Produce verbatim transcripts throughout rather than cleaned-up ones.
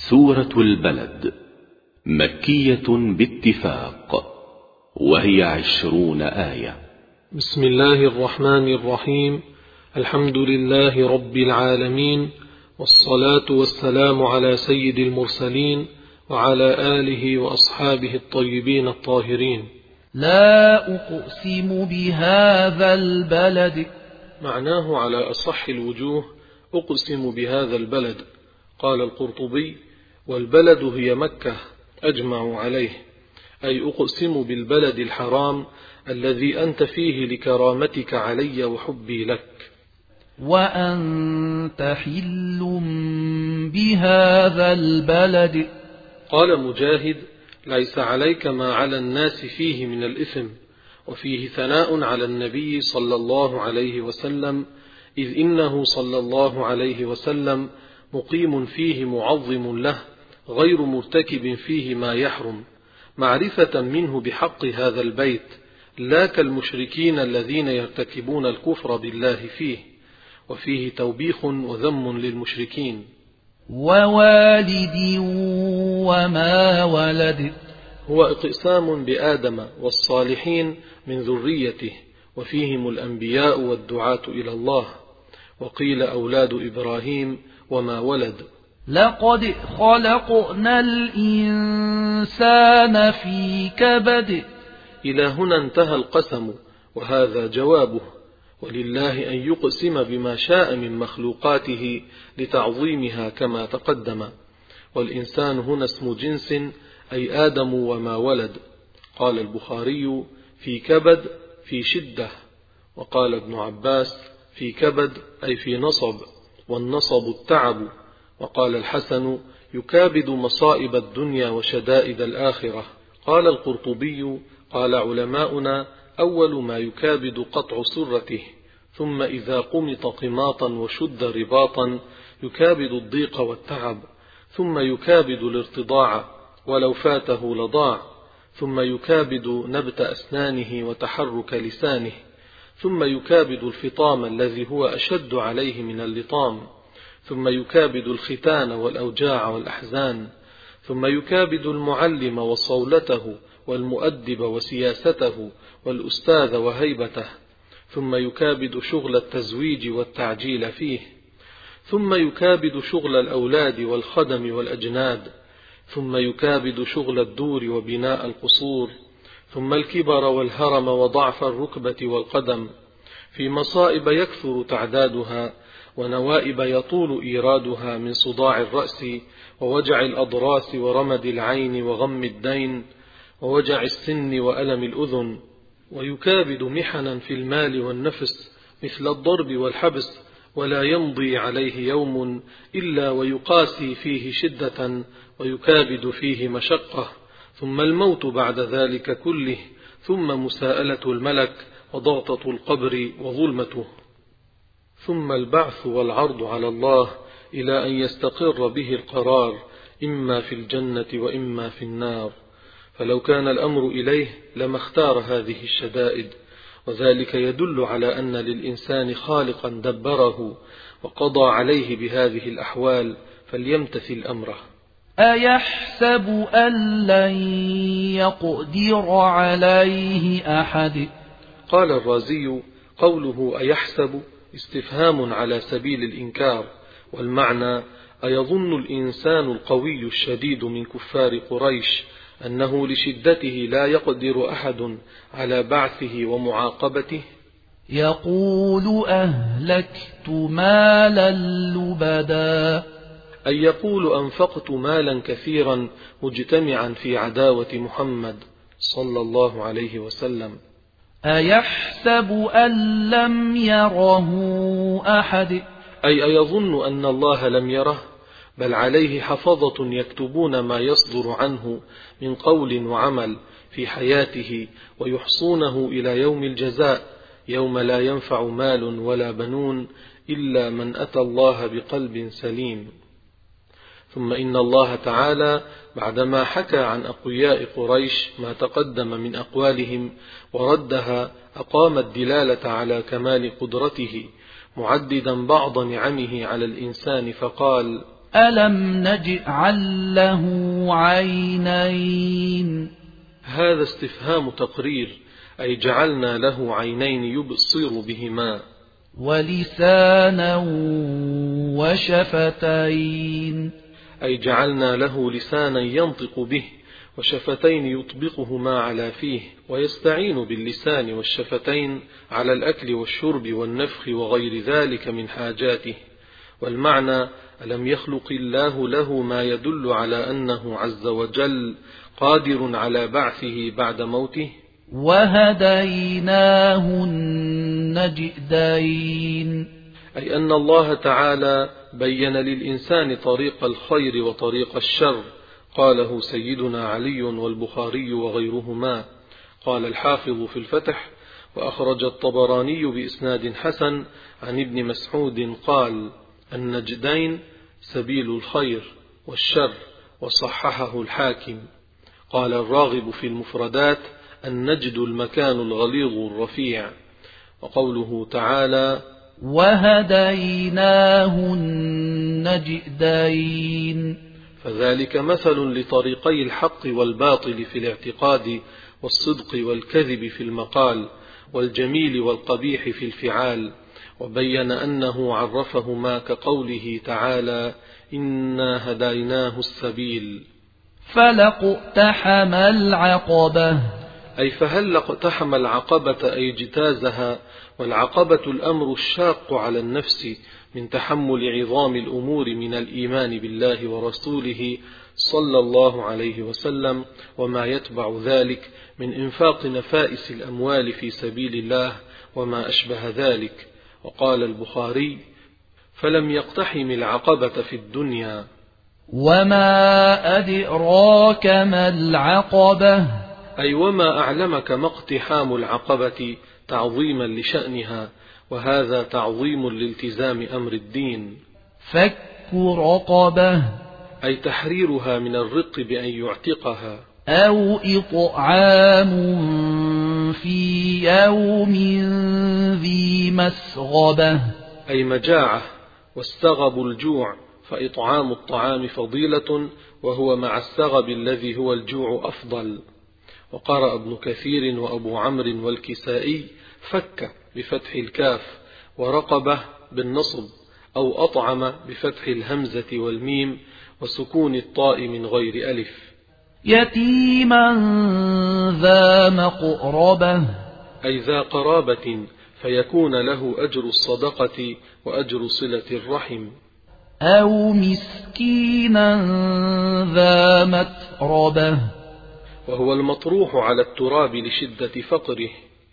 سورة البلد مكية باتفاق، وهي عشرون آية. بسم الله الرحمن الرحيم. الحمد لله رب العالمين، والصلاة والسلام على سيد المرسلين وعلى آله وأصحابه الطيبين الطاهرين. لا أقسم بهذا البلد. معناه على أصح الوجوه أقسم بهذا البلد. قال القرطبي: والبلد هي مكة أجمع عليه، أي أقسم بالبلد الحرام الذي أنت فيه لكرامتك علي وحبي لك. وأنت حل بهذا البلد. قال مجاهد: ليس عليك ما على الناس فيه من الإثم. وفيه ثناء على النبي صلى الله عليه وسلم، إذ إنه صلى الله عليه وسلم مقيم فيه معظم له، غير مرتكب فيه ما يحرم، معرفة منه بحق هذا البيت، لا كالمشركين الذين يرتكبون الكفر بالله فيه. وفيه توبيخ وذم للمشركين. ووالد وما ولد. هو اقسام بآدم والصالحين من ذريته، وفيهم الأنبياء والدعاة إلى الله. وقيل أولاد إبراهيم وما ولد. لقد خلقنا الإنسان في كبد. إلى هنا انتهى القسم، وهذا جوابه. ولله أن يقسم بما شاء من مخلوقاته لتعظيمها كما تقدم. والإنسان هنا اسم جنس، أي آدم وما ولد. قال البخاري: في كبد في شدة. وقال ابن عباس: في كبد أي في نصب، والنصب التعب. وقال الحسن: يكابد مصائب الدنيا وشدائد الآخرة. قال القرطبي: قال علماؤنا: أول ما يكابد قطع سرته، ثم إذا قمط قماطا وشد رباطا يكابد الضيق والتعب، ثم يكابد الارتضاع ولو فاته لضاع، ثم يكابد نبت أسنانه وتحرك لسانه، ثم يكابد الفطام الذي هو أشد عليه من اللطام، ثم يكابد الختان والأوجاع والأحزان، ثم يكابد المعلم وصولته والمؤدب وسياسته والأستاذ وهيبته، ثم يكابد شغل التزويج والتعجيل فيه، ثم يكابد شغل الأولاد والخدم والأجناد، ثم يكابد شغل الدور وبناء القصور، ثم الكبر والهرم وضعف الركبة والقدم. في مصائب يكثر تعدادها، ونوائب يطول إيرادها، من صداع الرأس ووجع الأضراس ورمد العين وغم الدين ووجع السن وألم الأذن. ويكابد محنا في المال والنفس، مثل الضرب والحبس، ولا يمضي عليه يوم إلا ويقاسي فيه شدة ويكابد فيه مشقة، ثم الموت بعد ذلك كله، ثم مساءلة الملك وضغطة القبر وظلمته، ثم البعث والعرض على الله إلى أن يستقر به القرار، إما في الجنة وإما في النار. فلو كان الأمر إليه لما اختار هذه الشدائد، وذلك يدل على أن للإنسان خالقا دبره وقضى عليه بهذه الأحوال، فليمتثل أمره. أيحسب أن لن يقدر عليه أحد. قال الرازي: قوله أيحسب استفهام على سبيل الإنكار، والمعنى: أيظن الإنسان القوي الشديد من كفار قريش أنه لشدته لا يقدر أحد على بعثه ومعاقبته؟ يقول أهلكت مالا لبدا. أي يقول أنفقت مالا كثيرا مجتمعا في عداوة محمد صلى الله عليه وسلم. أيحسب أن لم يره أحد. أي أيظن أن الله لم يره، بل عليه حفظة يكتبون ما يصدر عنه من قول وعمل في حياته، ويحصونه إلى يوم الجزاء، يوم لا ينفع مال ولا بنون إلا من أتى الله بقلب سليم. ثم إن الله تعالى بعدما حكى عن أقوياء قريش ما تقدم من أقوالهم وردها، أقام الدلالة على كمال قدرته، معددا بعض نعمه على الإنسان، فقال: ألم نجعل له عينين هذا استفهام تقرير، أي جعلنا له عينين يبصر بهما، ولسانا وشفتين، أي جعلنا له لسانا ينطق به، وشفتين يطبقهما على فيه، ويستعين باللسان والشفتين على الأكل والشرب والنفخ وغير ذلك من حاجاته. والمعنى: ألم يخلق الله له ما يدل على أنه عز وجل قادر على بعثه بعد موته؟ وهديناه النجدين، أي أن الله تعالى بين للإنسان طريق الخير وطريق الشر، قاله سيدنا علي والبخاري وغيرهما. قال الحافظ في الفتح: وأخرج الطبراني بإسناد حسن عن ابن مسعود قال: النجدين سبيل الخير والشر، وصححه الحاكم. قال الراغب في المفردات: النجد المكان الغليظ الرفيع. وقوله تعالى: وهديناه النجدين، فذلك مثل لطريقي الحق والباطل في الاعتقاد، والصدق والكذب في المقال، والجميل والقبيح في الفعال، وبين أنه عرفهما كقوله تعالى: إنا هديناه السبيل. فلاقتحم العقبة، أي فهل اقتحم العقبة، أي اجتازها. والعقبة الأمر الشاق على النفس من تحمل عظام الأمور من الإيمان بالله ورسوله صلى الله عليه وسلم، وما يتبع ذلك من إنفاق نفائس الأموال في سبيل الله وما أشبه ذلك. وقال البخاري: فلم يقتحم العقبة في الدنيا. وما أدراك ما العقبة، أي وما أعلمك ما اقتحام العقبة، تعظيما لشأنها، وهذا تعظيم لالتزام أمر الدين. فك رقبة، أي تحريرها من الرق بأن يعتقها. أو إطعام في يوم ذي مسغبة، أي مجاعة، واستغب الجوع، فإطعام الطعام فضيلة، وهو مع السغب الذي هو الجوع أفضل. وقرأ ابن كثير وأبو عمرو والكسائي: فك بفتح الكاف، ورقبة بالنصب، أو أطعم بفتح الهمزة والميم وسكون الطاء من غير ألف. يتيما ذا مقربة، أي ذا قرابة، فيكون له أجر الصدقة وأجر صلة الرحم. أو مسكينا ذا متربة، وهو المطروح على التراب لشدة فقره.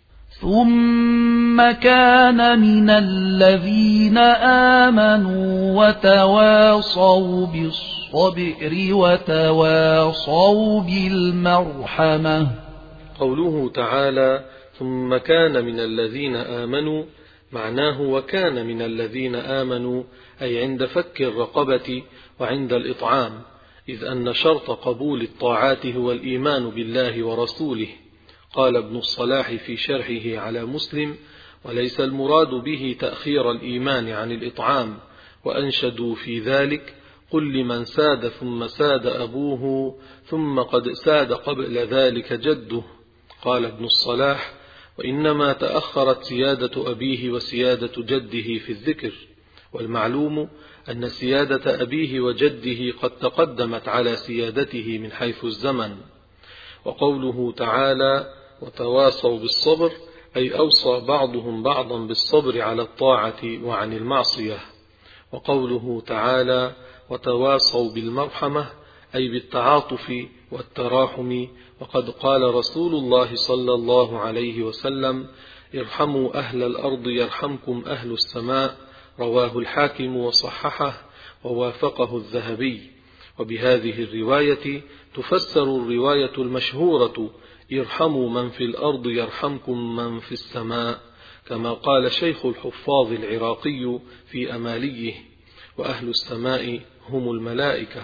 ثم كان من الذين آمنوا وتواصوا بالصبر وتواصوا بالمرحمة. قوله تعالى: ثم كان من الذين آمنوا، معناه وكان من الذين آمنوا، أي عند فك الرقبة وعند الإطعام، إذ أن شرط قبول الطاعات هو الإيمان بالله ورسوله. قال ابن الصلاح في شرحه على مسلم: وليس المراد به تأخير الإيمان عن الإطعام. وأنشدوا في ذلك: قل لمن ساد ثم ساد أبوه، ثم قد ساد قبل ذلك جده. قال ابن الصلاح: وإنما تأخرت سيادة أبيه وسيادة جده في الذكر، والمعلوم أن سيادة أبيه وجده قد تقدمت على سيادته من حيث الزمن. وقوله تعالى: وتواصوا بالصبر، أي أوصى بعضهم بعضا بالصبر على الطاعة وعن المعصية. وقوله تعالى: وتواصوا بالمرحمة، أي بالتعاطف والتراحم. وقد قال رسول الله صلى الله عليه وسلم: ارحموا أهل الأرض يرحمكم أهل السماء. رواه الحاكم وصححه، ووافقه الذهبي. وبهذه الرواية تفسر الرواية المشهورة: ارحموا من في الأرض يرحمكم من في السماء، كما قال شيخ الحفاظ العراقي في أماليه: وأهل السماء هم الملائكة.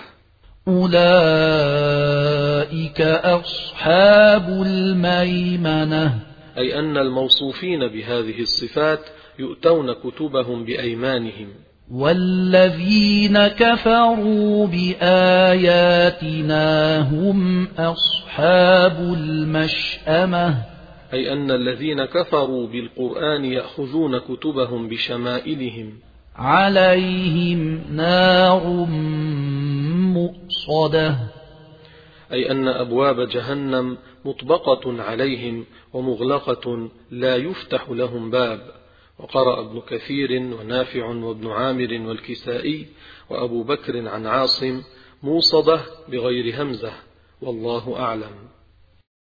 أولئك أصحاب الميمنة، أي أن الموصوفين بهذه الصفات يؤتون كتبهم بأيمانهم. والذين كفروا بآياتنا هم أصحاب المشأمة أي أن الذين كفروا بالقرآن يأخذون كتبهم بشمائلهم عليهم نار مؤصدة أي أن أبواب جهنم مطبقة عليهم ومغلقة لا يفتح لهم باب. وقرأ ابن كثير ونافع وابن عامر والكسائي وأبو بكر عن عاصم موصدة بغير همزة، والله أعلم.